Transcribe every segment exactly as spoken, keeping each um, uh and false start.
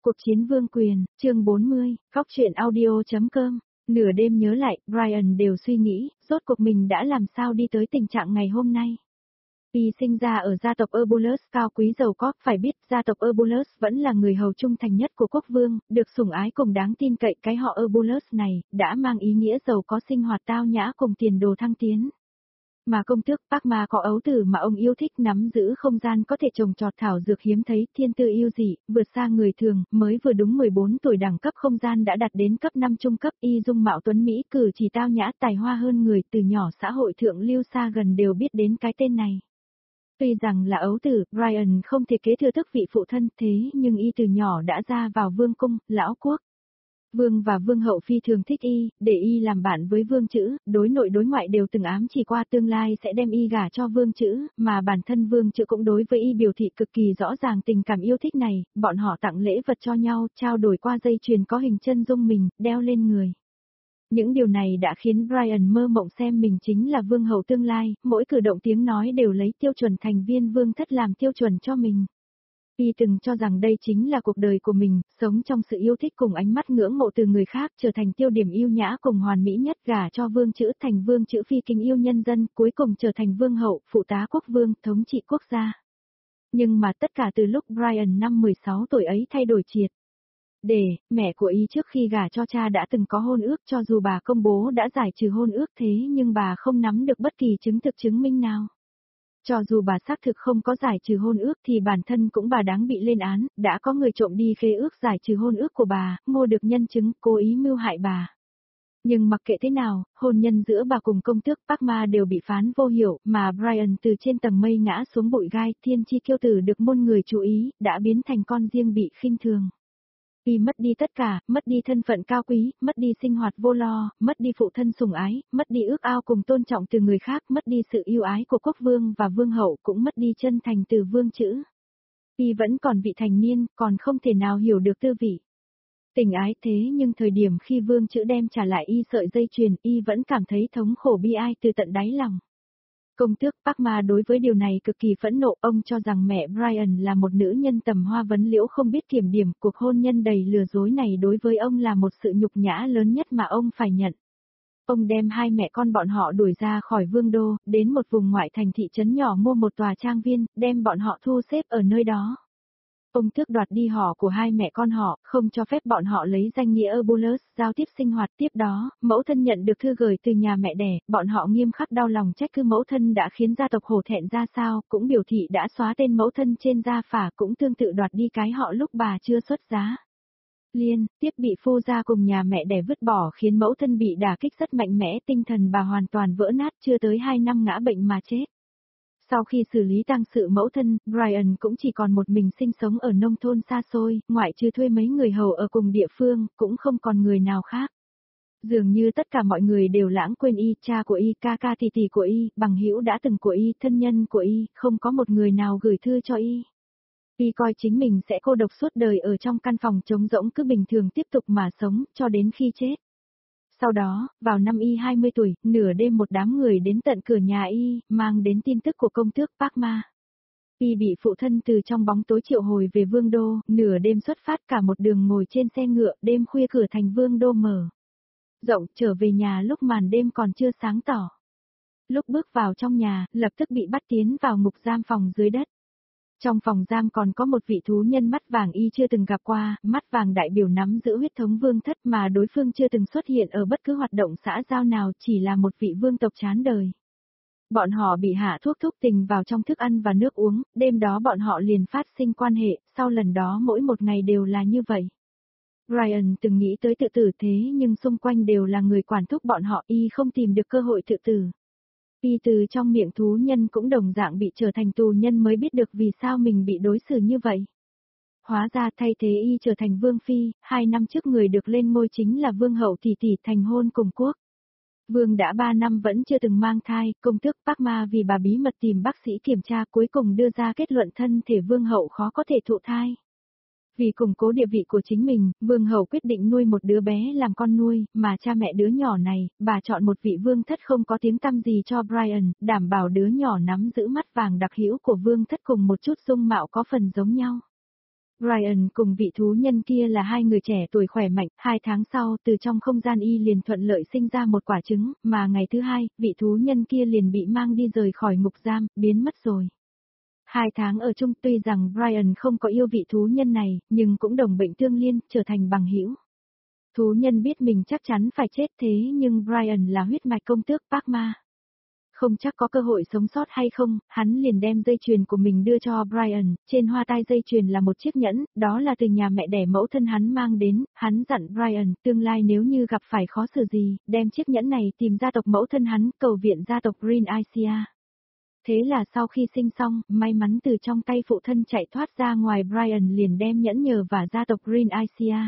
Cuộc chiến vương quyền, chương bốn mươi, Cóc truyện audio.com. Nửa đêm nhớ lại, Brian đều suy nghĩ, rốt cuộc mình đã làm sao đi tới tình trạng ngày hôm nay. Y sinh ra ở gia tộc Eubulus cao quý giàu có, phải biết gia tộc Eubulus vẫn là người hầu trung thành nhất của quốc vương, được sủng ái cùng đáng tin cậy. Cái họ Eubulus này, đã mang ý nghĩa giàu có, sinh hoạt tao nhã cùng tiền đồ thăng tiến. Mà công tước Parma có ấu tử mà ông yêu thích, nắm giữ không gian có thể trồng trọt thảo dược hiếm thấy, thiên tư yêu dị, vượt xa người thường, mới vừa đúng mười bốn tuổi đẳng cấp không gian đã đạt đến cấp năm trung cấp. Y dung mạo tuấn Mỹ, cử chỉ tao nhã, tài hoa hơn người, từ nhỏ xã hội thượng lưu xa gần đều biết đến cái tên này. Tuy rằng là ấu tử, Brian không thể kế thừa thức vị phụ thân, thế nhưng y từ nhỏ đã ra vào vương cung, lão quốc. Vương và vương hậu phi thường thích y, để y làm bạn với vương chữ, đối nội đối ngoại đều từng ám chỉ qua tương lai sẽ đem y gả cho vương chữ, mà bản thân vương chữ cũng đối với y biểu thị cực kỳ rõ ràng tình cảm yêu thích này. Bọn họ tặng lễ vật cho nhau, trao đổi qua dây chuyền có hình chân dung mình, đeo lên người. Những điều này đã khiến Brian mơ mộng xem mình chính là vương hậu tương lai, mỗi cử động tiếng nói đều lấy tiêu chuẩn thành viên vương thất làm tiêu chuẩn cho mình. Y từng cho rằng đây chính là cuộc đời của mình, sống trong sự yêu thích cùng ánh mắt ngưỡng mộ từ người khác, trở thành tiêu điểm yêu nhã cùng hoàn mỹ nhất, gả cho vương chữ, thành vương chữ phi kính yêu nhân dân, cuối cùng trở thành vương hậu, phụ tá quốc vương, thống trị quốc gia. Nhưng mà tất cả từ lúc Brian năm mười sáu tuổi ấy thay đổi triệt. Để, mẹ của y trước khi gả cho cha đã từng có hôn ước, cho dù bà công bố đã giải trừ hôn ước thế nhưng bà không nắm được bất kỳ chứng thực chứng minh nào. Cho dù bà xác thực không có giải trừ hôn ước thì bản thân cũng bà đáng bị lên án, đã có người trộm đi khế ước giải trừ hôn ước của bà, mua được nhân chứng, cố ý mưu hại bà. Nhưng mặc kệ thế nào, hôn nhân giữa bà cùng công tước Parma đều bị phán vô hiệu, mà Brian từ trên tầng mây ngã xuống bụi gai, thiên chi kiêu tử được muôn người chú ý, đã biến thành con riêng bị khinh thường. Y mất đi tất cả, mất đi thân phận cao quý, mất đi sinh hoạt vô lo, mất đi phụ thân sủng ái, mất đi ước ao cùng tôn trọng từ người khác, mất đi sự yêu ái của quốc vương và vương hậu, cũng mất đi chân thành từ vương chữ. Y vẫn còn vị thành niên, còn không thể nào hiểu được tư vị tình ái, thế nhưng thời điểm khi vương chữ đem trả lại y sợi dây chuyền, y vẫn cảm thấy thống khổ bi ai từ tận đáy lòng. Công tước Parma đối với điều này cực kỳ phẫn nộ, ông cho rằng mẹ Brian là một nữ nhân tầm hoa vấn liễu không biết kiểm điểm, cuộc hôn nhân đầy lừa dối này đối với ông là một sự nhục nhã lớn nhất mà ông phải nhận. Ông đem hai mẹ con bọn họ đuổi ra khỏi vương đô, đến một vùng ngoại thành thị trấn nhỏ mua một tòa trang viên, đem bọn họ thu xếp ở nơi đó. Ông tước đoạt đi họ của hai mẹ con họ, không cho phép bọn họ lấy danh nghĩa Eubulus giao tiếp sinh hoạt. Tiếp đó, mẫu thân nhận được thư gửi từ nhà mẹ đẻ, bọn họ nghiêm khắc đau lòng trách cứ mẫu thân đã khiến gia tộc hổ thẹn ra sao, cũng biểu thị đã xóa tên mẫu thân trên gia phả, cũng tương tự đoạt đi cái họ lúc bà chưa xuất giá. Liên tiếp bị phu gia cùng nhà mẹ đẻ vứt bỏ khiến mẫu thân bị đả kích rất mạnh mẽ, tinh thần bà hoàn toàn vỡ nát, chưa tới hai năm ngã bệnh mà chết. Sau khi xử lý tang sự mẫu thân, Brian cũng chỉ còn một mình sinh sống ở nông thôn xa xôi, ngoại trừ thuê mấy người hầu ở cùng địa phương, cũng không còn người nào khác. Dường như tất cả mọi người đều lãng quên y, cha của y, ca ca tỷ tỷ của y, bằng hữu đã từng của y, thân nhân của y, không có một người nào gửi thư cho y. Y coi chính mình sẽ cô độc suốt đời ở trong căn phòng trống rỗng, cứ bình thường tiếp tục mà sống, cho đến khi chết. Sau đó, vào năm y hai mươi tuổi, nửa đêm một đám người đến tận cửa nhà y, mang đến tin tức của công tước Parma. Y bị phụ thân từ trong bóng tối triệu hồi về vương đô, nửa đêm xuất phát, cả một đường ngồi trên xe ngựa, đêm khuya cửa thành vương đô mở rộng, trở về nhà lúc màn đêm còn chưa sáng tỏ. Lúc bước vào trong nhà, lập tức bị bắt tiến vào ngục giam phòng dưới đất. Trong phòng giam còn có một vị thú nhân mắt vàng y chưa từng gặp qua, mắt vàng đại biểu nắm giữ huyết thống vương thất mà đối phương chưa từng xuất hiện ở bất cứ hoạt động xã giao nào, chỉ là một vị vương tộc chán đời. Bọn họ bị hạ thuốc thúc tình vào trong thức ăn và nước uống, đêm đó bọn họ liền phát sinh quan hệ, sau lần đó mỗi một ngày đều là như vậy. Brian từng nghĩ tới tự tử thế nhưng xung quanh đều là người quản thúc bọn họ, y không tìm được cơ hội tự tử. Y từ trong miệng thú nhân cũng đồng dạng bị trở thành tù nhân mới biết được vì sao mình bị đối xử như vậy. Hóa ra thay thế y trở thành vương phi, hai năm trước người được lên ngôi chính là vương hậu tỷ tỷ thành hôn cùng quốc. Vương đã ba năm vẫn chưa từng mang thai, công tước Parma vì bà bí mật tìm bác sĩ kiểm tra cuối cùng đưa ra kết luận thân thể vương hậu khó có thể thụ thai. Vì củng cố địa vị của chính mình, vương hậu quyết định nuôi một đứa bé làm con nuôi, mà cha mẹ đứa nhỏ này, bà chọn một vị vương thất không có tiếng tăm gì cho Brian, đảm bảo đứa nhỏ nắm giữ mắt vàng đặc hữu của vương thất cùng một chút dung mạo có phần giống nhau. Brian cùng vị thú nhân kia là hai người trẻ tuổi khỏe mạnh, hai tháng sau từ trong không gian y liền thuận lợi sinh ra một quả trứng, mà ngày thứ hai, vị thú nhân kia liền bị mang đi rời khỏi ngục giam, biến mất rồi. Hai tháng ở chung tuy rằng Brian không có yêu vị thú nhân này, nhưng cũng đồng bệnh tương liên, trở thành bằng hữu. Thú nhân biết mình chắc chắn phải chết thế nhưng Brian là huyết mạch công tước Parkma. Không chắc có cơ hội sống sót hay không, hắn liền đem dây chuyền của mình đưa cho Brian, trên hoa tai dây chuyền là một chiếc nhẫn, đó là từ nhà mẹ đẻ mẫu thân hắn mang đến, hắn dặn Brian, tương lai nếu như gặp phải khó xử gì, đem chiếc nhẫn này tìm gia tộc mẫu thân hắn, cầu viện gia tộc Green Isia. Thế là sau khi sinh xong, may mắn từ trong tay phụ thân chạy thoát ra ngoài Brian liền đem nhẫn nhờ và gia tộc Green Isia.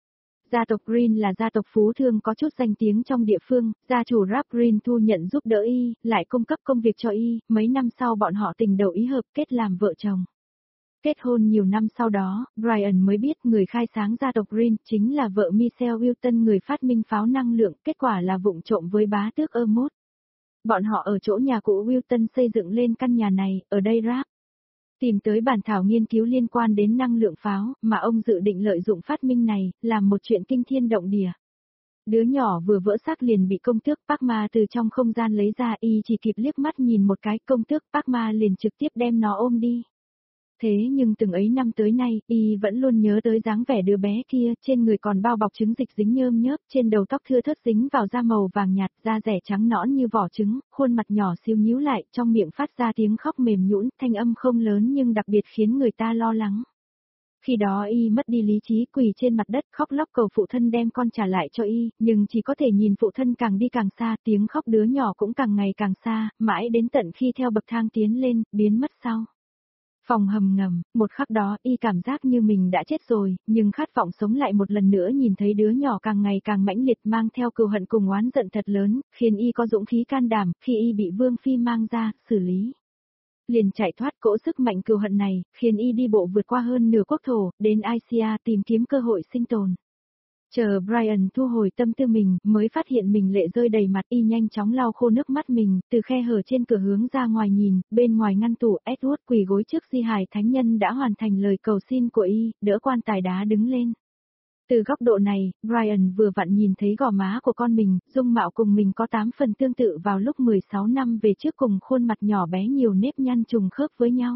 Gia tộc Green là gia tộc phú thương có chút danh tiếng trong địa phương, gia chủ Rap Green thu nhận giúp đỡ y, lại cung cấp công việc cho y, mấy năm sau bọn họ tình đầu ý hợp kết làm vợ chồng. Kết hôn nhiều năm sau đó, Brian mới biết người khai sáng gia tộc Green chính là vợ Michelle Wilton người phát minh pháo năng lượng, kết quả là vụng trộm với bá tước Ermot. Bọn họ ở chỗ nhà cũ Wilton xây dựng lên căn nhà này, ở đây Rap tìm tới bản thảo nghiên cứu liên quan đến năng lượng pháo, mà ông dự định lợi dụng phát minh này, làm một chuyện kinh thiên động địa. Đứa nhỏ vừa vỡ xác liền bị công tước Parkma từ trong không gian lấy ra, y chỉ kịp liếc mắt nhìn một cái, công tước Parkma liền trực tiếp đem nó ôm đi. Thế nhưng từng ấy năm tới nay, y vẫn luôn nhớ tới dáng vẻ đứa bé kia, trên người còn bao bọc trứng dịch dính nhơm nhớp, trên đầu tóc thưa thớt dính vào da màu vàng nhạt, da rẻ trắng nõn như vỏ trứng, khuôn mặt nhỏ xíu nhíu lại, trong miệng phát ra tiếng khóc mềm nhũn, thanh âm không lớn nhưng đặc biệt khiến người ta lo lắng. Khi đó y mất đi lý trí, quỳ trên mặt đất khóc lóc cầu phụ thân đem con trả lại cho y, nhưng chỉ có thể nhìn phụ thân càng đi càng xa, tiếng khóc đứa nhỏ cũng càng ngày càng xa, mãi đến tận khi theo bậc thang tiến lên, biến mất sau. Phòng hầm ngầm, một khắc đó y cảm giác như mình đã chết rồi, nhưng khát vọng sống lại một lần nữa nhìn thấy đứa nhỏ càng ngày càng mãnh liệt mang theo cừu hận cùng oán giận thật lớn, khiến y có dũng khí can đảm, khi y bị Vương Phi mang ra, xử lý. Liền chạy thoát cỗ sức mạnh cừu hận này, khiến y đi bộ vượt qua hơn nửa quốc thổ, đến Isia tìm kiếm cơ hội sinh tồn. Chờ Brian thu hồi tâm tư mình, mới phát hiện mình lệ rơi đầy mặt, y nhanh chóng lau khô nước mắt mình, từ khe hở trên cửa hướng ra ngoài nhìn, bên ngoài ngăn tủ, Edward quỳ gối trước di hài thánh nhân đã hoàn thành lời cầu xin của y, đỡ quan tài đá đứng lên. Từ góc độ này, Brian vừa vặn nhìn thấy gò má của con mình, dung mạo cùng mình có tám phần tương tự vào lúc mười sáu năm về trước cùng khuôn mặt nhỏ bé nhiều nếp nhăn trùng khớp với nhau.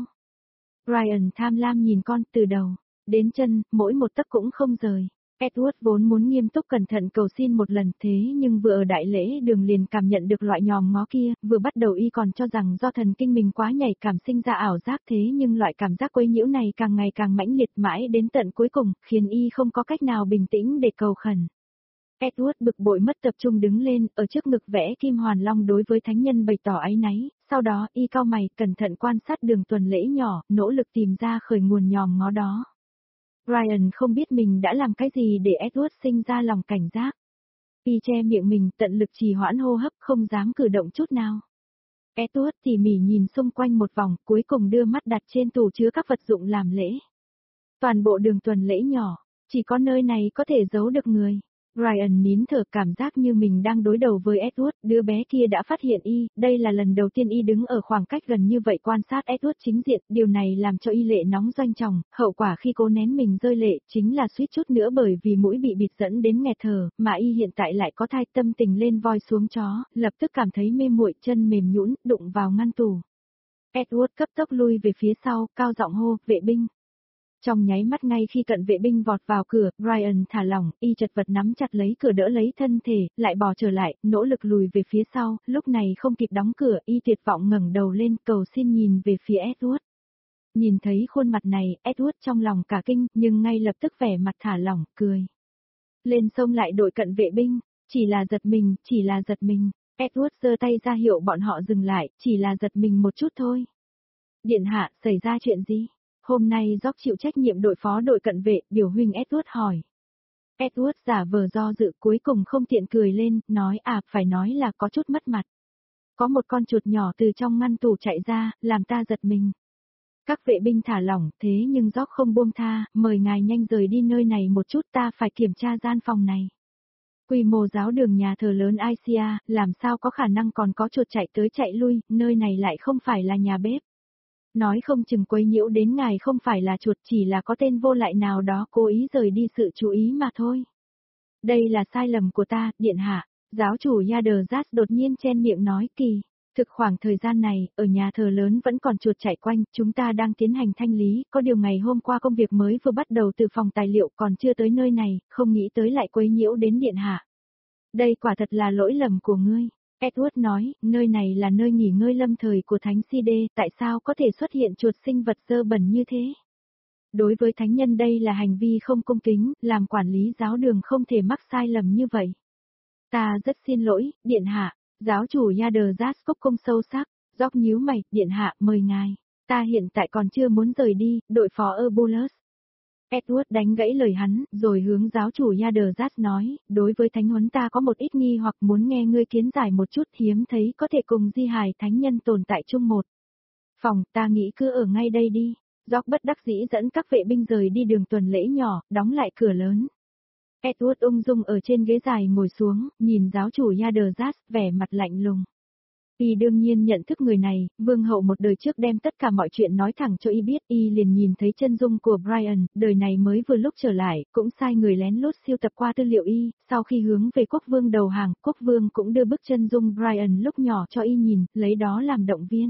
Brian tham lam nhìn con từ đầu đến chân, mỗi một tấc cũng không rời. Edward vốn muốn nghiêm túc cẩn thận cầu xin một lần thế nhưng vừa ở đại lễ đường liền cảm nhận được loại nhòm ngó kia, vừa bắt đầu y còn cho rằng do thần kinh mình quá nhạy cảm sinh ra ảo giác thế nhưng loại cảm giác quấy nhiễu này càng ngày càng mãnh liệt mãi đến tận cuối cùng, khiến y không có cách nào bình tĩnh để cầu khẩn. Edward bực bội mất tập trung đứng lên, ở trước ngực vẽ kim hoàn long đối với thánh nhân bày tỏ áy náy, sau đó y cau mày cẩn thận quan sát đường tuần lễ nhỏ, nỗ lực tìm ra khởi nguồn nhòm ngó đó. Brian không biết mình đã làm cái gì để Edward sinh ra lòng cảnh giác. Y che miệng mình tận lực trì hoãn hô hấp không dám cử động chút nào. Edward tỉ mỉ nhìn xung quanh một vòng cuối cùng đưa mắt đặt trên tủ chứa các vật dụng làm lễ. Toàn bộ đường tuần lễ nhỏ, chỉ có nơi này có thể giấu được người. Brian nín thở cảm giác như mình đang đối đầu với Edward, đứa bé kia đã phát hiện y, đây là lần đầu tiên y đứng ở khoảng cách gần như vậy quan sát Edward chính diện, điều này làm cho y lệ nóng doanh tròng, hậu quả khi cố nén mình rơi lệ chính là suýt chút nữa bởi vì mũi bị bịt dẫn đến nghẹt thở, mà y hiện tại lại có thai tâm tình lên voi xuống chó, lập tức cảm thấy mê muội chân mềm nhũn, đụng vào ngăn tủ. Edward cấp tốc lui về phía sau, cao giọng hô, vệ binh. Trong nháy mắt ngay khi cận vệ binh vọt vào cửa, Brian thả lỏng, y chật vật nắm chặt lấy cửa đỡ lấy thân thể, lại bò trở lại, nỗ lực lùi về phía sau, lúc này không kịp đóng cửa, y tuyệt vọng ngẩng đầu lên, cầu xin nhìn về phía Edward. Nhìn thấy khuôn mặt này, Edward trong lòng cả kinh, nhưng ngay lập tức vẻ mặt thả lỏng, cười. Lên xông lại đội cận vệ binh, chỉ là giật mình, chỉ là giật mình. Edward giơ tay ra hiệu bọn họ dừng lại, chỉ là giật mình một chút thôi. Điện hạ, xảy ra chuyện gì? Hôm nay George chịu trách nhiệm đội phó đội cận vệ, điều huynh Edward hỏi. Edward giả vờ do dự cuối cùng không tiện cười lên, nói à, phải nói là có chút mất mặt. Có một con chuột nhỏ từ trong ngăn tủ chạy ra, làm ta giật mình. Các vệ binh thả lỏng, thế nhưng George không buông tha, mời ngài nhanh rời đi nơi này một chút, ta phải kiểm tra gian phòng này. Quy mô giáo đường nhà thờ lớn Isia, làm sao có khả năng còn có chuột chạy tới chạy lui, nơi này lại không phải là nhà bếp. Nói không chừng quấy nhiễu đến ngài không phải là chuột, chỉ là có tên vô lại nào đó cố ý rời đi sự chú ý mà thôi. Đây là sai lầm của ta, điện hạ. Giáo chủ Yadazat đột nhiên chen miệng nói kỳ. Thực khoảng thời gian này, ở nhà thờ lớn vẫn còn chuột chạy quanh, chúng ta đang tiến hành thanh lý, có điều ngày hôm qua công việc mới vừa bắt đầu từ phòng tài liệu còn chưa tới nơi này, không nghĩ tới lại quấy nhiễu đến điện hạ. Đây quả thật là lỗi lầm của ngươi. Edward nói, nơi này là nơi nghỉ ngơi lâm thời của Thánh Si-đê, tại sao có thể xuất hiện chuột sinh vật dơ bẩn như thế? Đối với thánh nhân đây là hành vi không cung kính, làm quản lý giáo đường không thể mắc sai lầm như vậy. Ta rất xin lỗi, điện hạ. Giáo chủ Yadazat cúc cung sâu sắc, George nhíu mày, điện hạ, mời ngài. Ta hiện tại còn chưa muốn rời đi, đội phó Eubulus. Edward đánh gãy lời hắn, rồi hướng giáo chủ Yadazat nói, đối với thánh huấn ta có một ít nghi hoặc muốn nghe ngươi kiến giải một chút, hiếm thấy có thể cùng di hài thánh nhân tồn tại chung một phòng, ta nghĩ cứ ở ngay đây đi. George bất đắc dĩ dẫn các vệ binh rời đi đường tuần lễ nhỏ, đóng lại cửa lớn. Edward ung dung ở trên ghế dài ngồi xuống, nhìn giáo chủ Yadazat, vẻ mặt lạnh lùng. Y đương nhiên nhận thức người này, vương hậu một đời trước đem tất cả mọi chuyện nói thẳng cho Y biết, Y liền nhìn thấy chân dung của Brian, đời này mới vừa lúc trở lại, cũng sai người lén lút siêu tập qua tư liệu Y, sau khi hướng về quốc vương đầu hàng, quốc vương cũng đưa bức chân dung Brian lúc nhỏ cho Y nhìn, lấy đó làm động viên.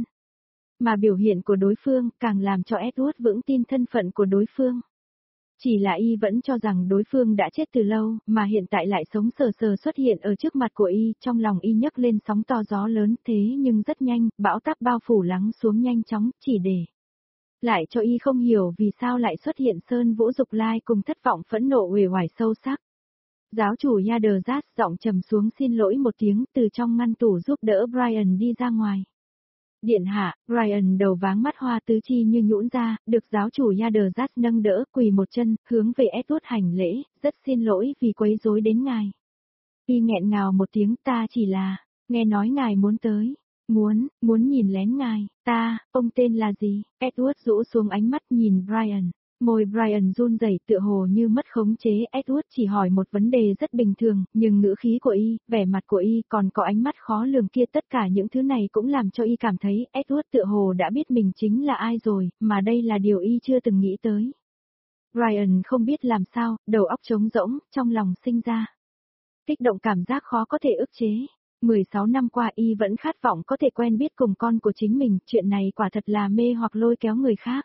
Mà biểu hiện của đối phương, càng làm cho Edward vững tin thân phận của đối phương. Chỉ là Y vẫn cho rằng đối phương đã chết từ lâu, mà hiện tại lại sống sờ sờ xuất hiện ở trước mặt của Y, trong lòng Y nhấc lên sóng to gió lớn, thế nhưng rất nhanh, bão táp bao phủ lắng xuống nhanh chóng, chỉ để lại cho Y không hiểu vì sao lại xuất hiện Sơn Vũ Dục Lai cùng thất vọng phẫn nộ uể oải sâu sắc. Giáo chủ Yadazat giọng trầm xuống xin lỗi một tiếng, từ trong ngăn tủ giúp đỡ Brian đi ra ngoài. Điện hạ, Brian đầu váng mắt hoa tứ chi như nhũn ra, được giáo chủ Yadazat nâng đỡ, quỳ một chân, hướng về Edward hành lễ, rất xin lỗi vì quấy rối đến ngài. Y nghẹn ngào một tiếng, ta chỉ là, nghe nói ngài muốn tới, muốn, muốn nhìn lén ngài, ta, ông tên là gì? Edward rũ xuống ánh mắt nhìn Brian. Môi Brian run rẩy tựa hồ như mất khống chế, Edward chỉ hỏi một vấn đề rất bình thường, nhưng ngữ khí của Y, vẻ mặt của Y, còn có ánh mắt khó lường kia, tất cả những thứ này cũng làm cho Y cảm thấy Edward tựa hồ đã biết mình chính là ai rồi, mà đây là điều Y chưa từng nghĩ tới. Brian không biết làm sao, đầu óc trống rỗng, trong lòng sinh ra kích động cảm giác khó có thể ức chế. mười sáu năm qua Y vẫn khát vọng có thể quen biết cùng con của chính mình, chuyện này quả thật là mê hoặc lôi kéo người khác.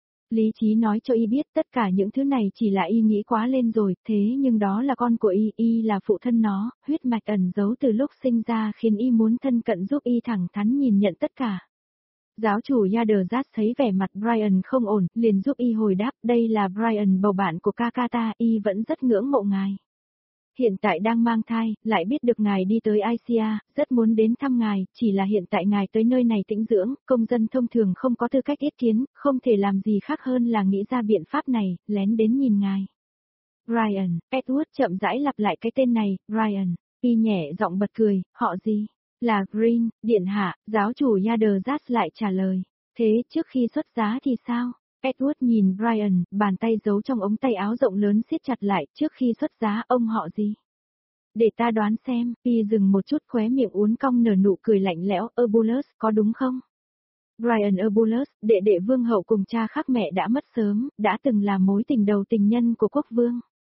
Lý trí nói cho Y biết tất cả những thứ này chỉ là Y nghĩ quá lên rồi, thế nhưng đó là con của Y, Y là phụ thân nó, huyết mạch ẩn giấu từ lúc sinh ra khiến Y muốn thân cận giúp Y thẳng thắn nhìn nhận tất cả. Giáo chủ Yadazat thấy vẻ mặt Brian không ổn, liền giúp Y hồi đáp, đây là Brian bầu bạn của ca ca ta, Y vẫn rất ngưỡng mộ ngài. Hiện tại đang mang thai, lại biết được ngài đi tới Asia, rất muốn đến thăm ngài, chỉ là hiện tại ngài tới nơi này tĩnh dưỡng, công dân thông thường không có tư cách yết kiến, không thể làm gì khác hơn là nghĩ ra biện pháp này, lén đến nhìn ngài. Brian, Edward chậm rãi lặp lại cái tên này, Brian, Y nhẹ giọng bật cười, họ gì? Là Green, điện hạ, giáo chủ Yadazat lại trả lời. Thế trước khi xuất giá thì sao? Edward nhìn Brian, bàn tay giấu trong ống tay áo rộng lớn siết chặt lại, trước khi xuất giá ông họ gì? Để ta đoán xem, Y dừng một chút khóe miệng uốn cong nở nụ cười lạnh lẽo, Eubulus, có đúng không? Brian Eubulus, đệ đệ vương hậu cùng cha khác mẹ đã mất sớm, đã từng là mối tình đầu tình nhân của quốc vương.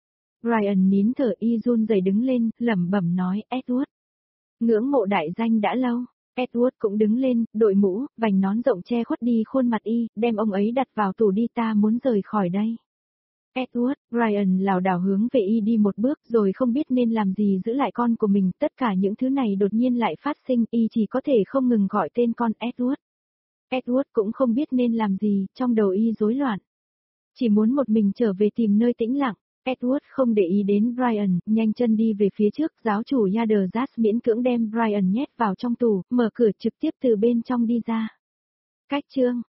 Brian nín thở, Y run rẩy đứng lên, lẩm bẩm nói, Edward. Ngưỡng mộ đại danh đã lâu. Edward cũng đứng lên, đội mũ, vành nón rộng che khuất đi khuôn mặt Y, đem ông ấy đặt vào tủ đi, ta muốn rời khỏi đây. Edward, Brian lảo đảo hướng về Y đi một bước rồi không biết nên làm gì giữ lại con của mình, tất cả những thứ này đột nhiên lại phát sinh, Y chỉ có thể không ngừng gọi tên con Edward. Edward cũng không biết nên làm gì, trong đầu Y rối loạn. Chỉ muốn một mình trở về tìm nơi tĩnh lặng. Edward không để ý đến Brian, nhanh chân đi về phía trước, giáo chủ Yadazat miễn cưỡng đem Brian nhét vào trong tủ, mở cửa trực tiếp từ bên trong đi ra. Cách chương